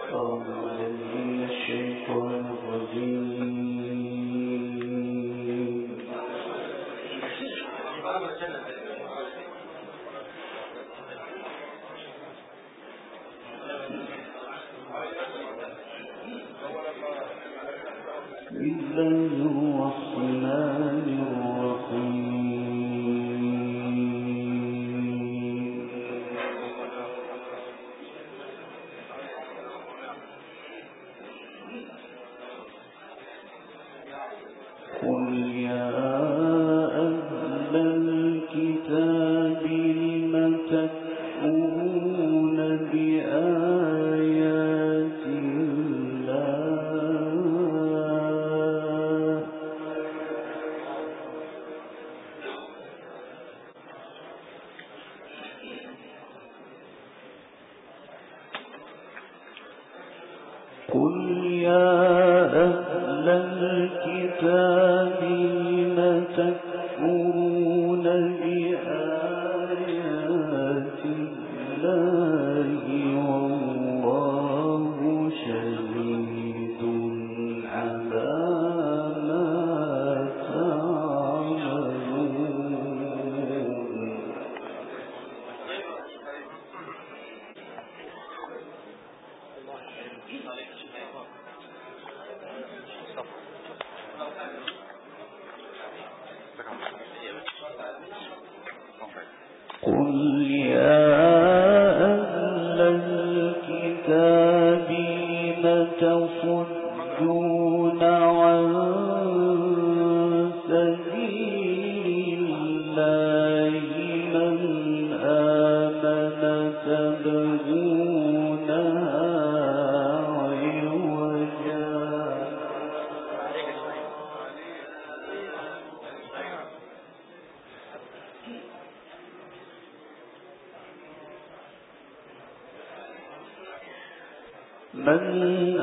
من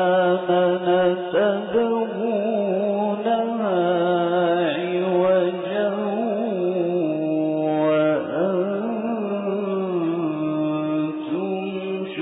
آمن تبغونها عوجا وأنتم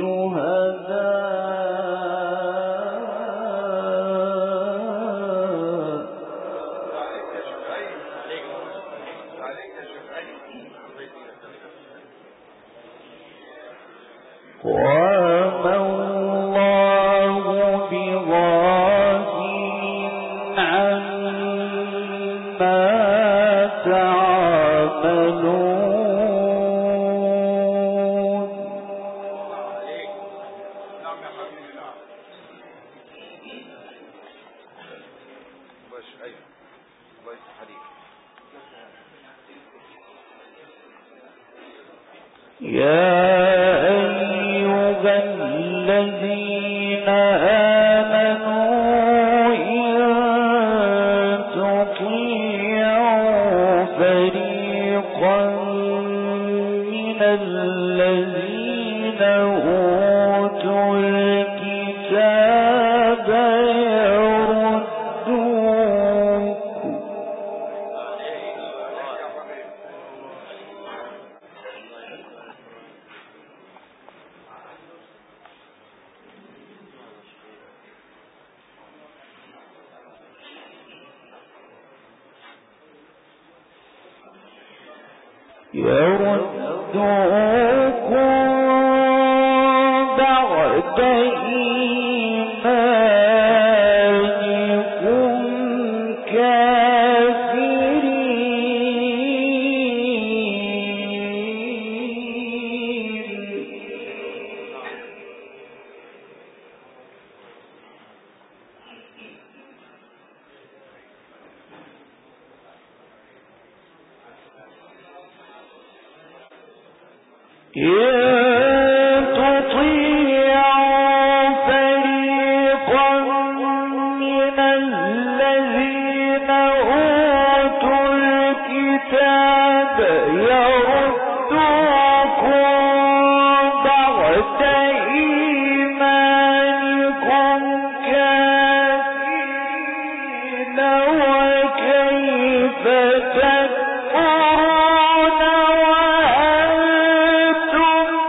تكفرون وأنتم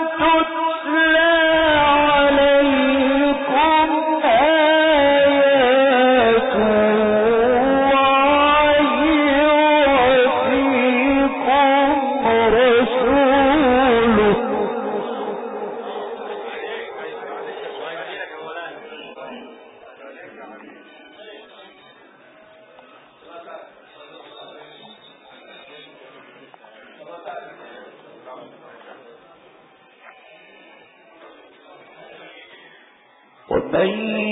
ومن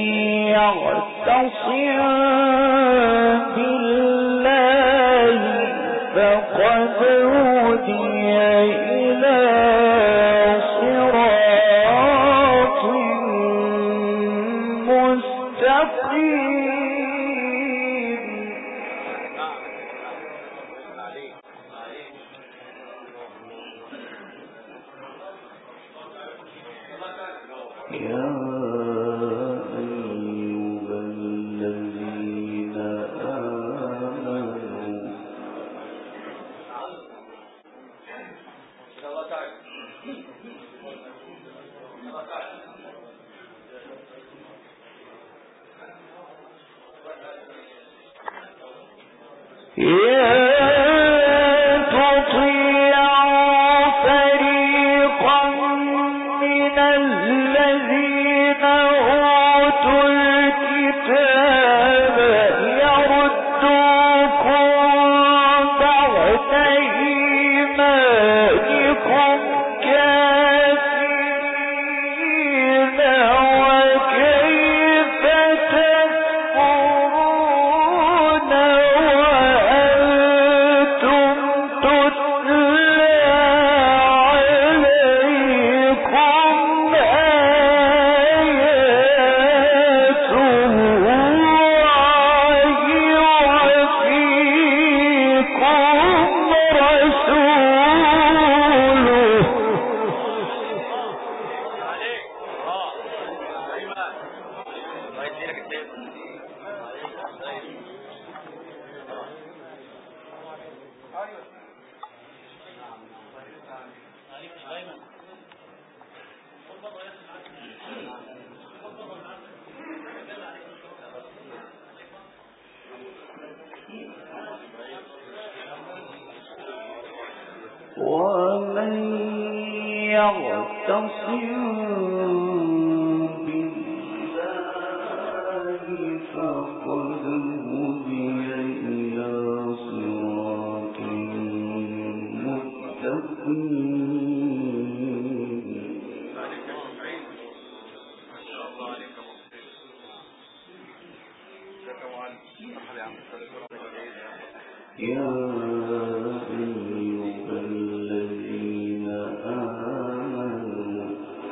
يعتصم بالله فقد هدي إلى صراط مستقيم. يا أيها الذين آمنوا ومن يعتصم بالله فقد هدي إلى صراط مستقيم. يا أيها الذين آمنوا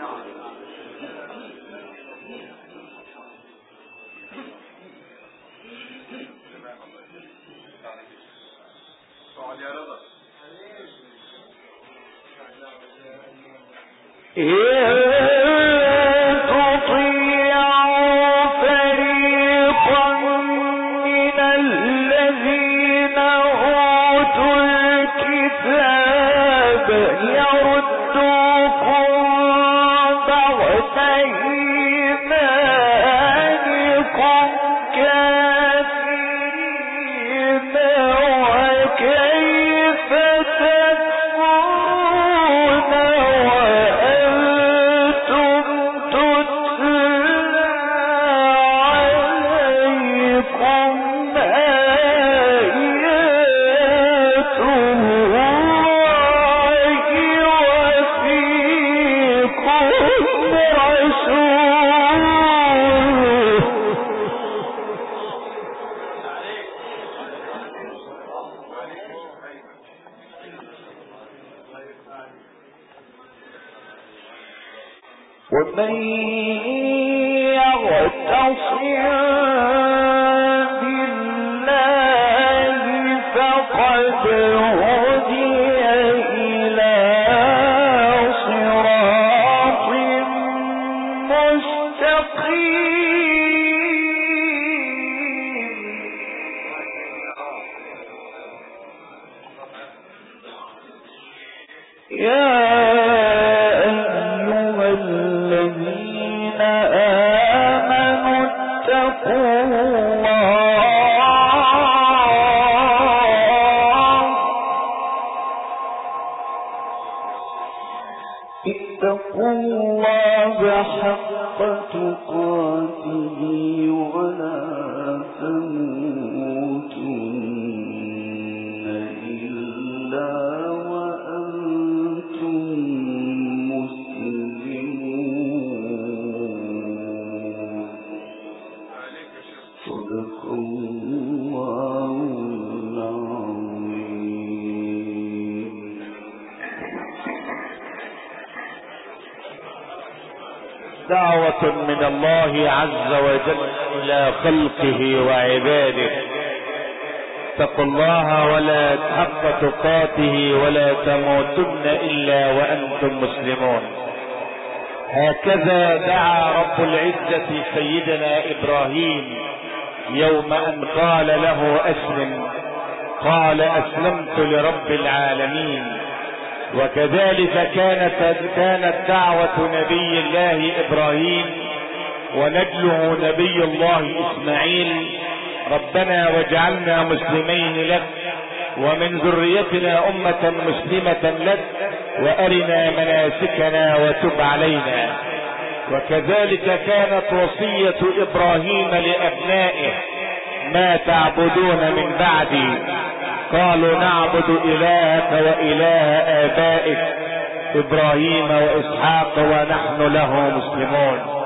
ومن يعتصم بالله فقد هدي إلى صراط مستقيم. يا الذين آمنوا اتقوا الله حق تقاته ولا تموتن إلا وأنتم مسلمون. دعوة من الله عز وجل إلى خلقه وعباده. اتقوا الله ولا حق تقاته ولا تموتن إلا وأنتم مسلمون. هكذا دعا رب العزة سيدنا إبراهيم يوم أن قال له أسلم، قال أسلمت لرب العالمين. وكذلك كانت دعوة نبي الله إبراهيم ونجله نبي الله إسماعيل: ربنا واجعلنا مسلمين لك ومن ذريتنا أمة مسلمة لك وأرنا مناسكنا وتب علينا. وكذلك كانت وصية إبراهيم لأبنائه: ما تعبدون من بعدي؟ قالوا نعبد إلهك وإله آبائك إبراهيم وإسحاق ونحن له مسلمون.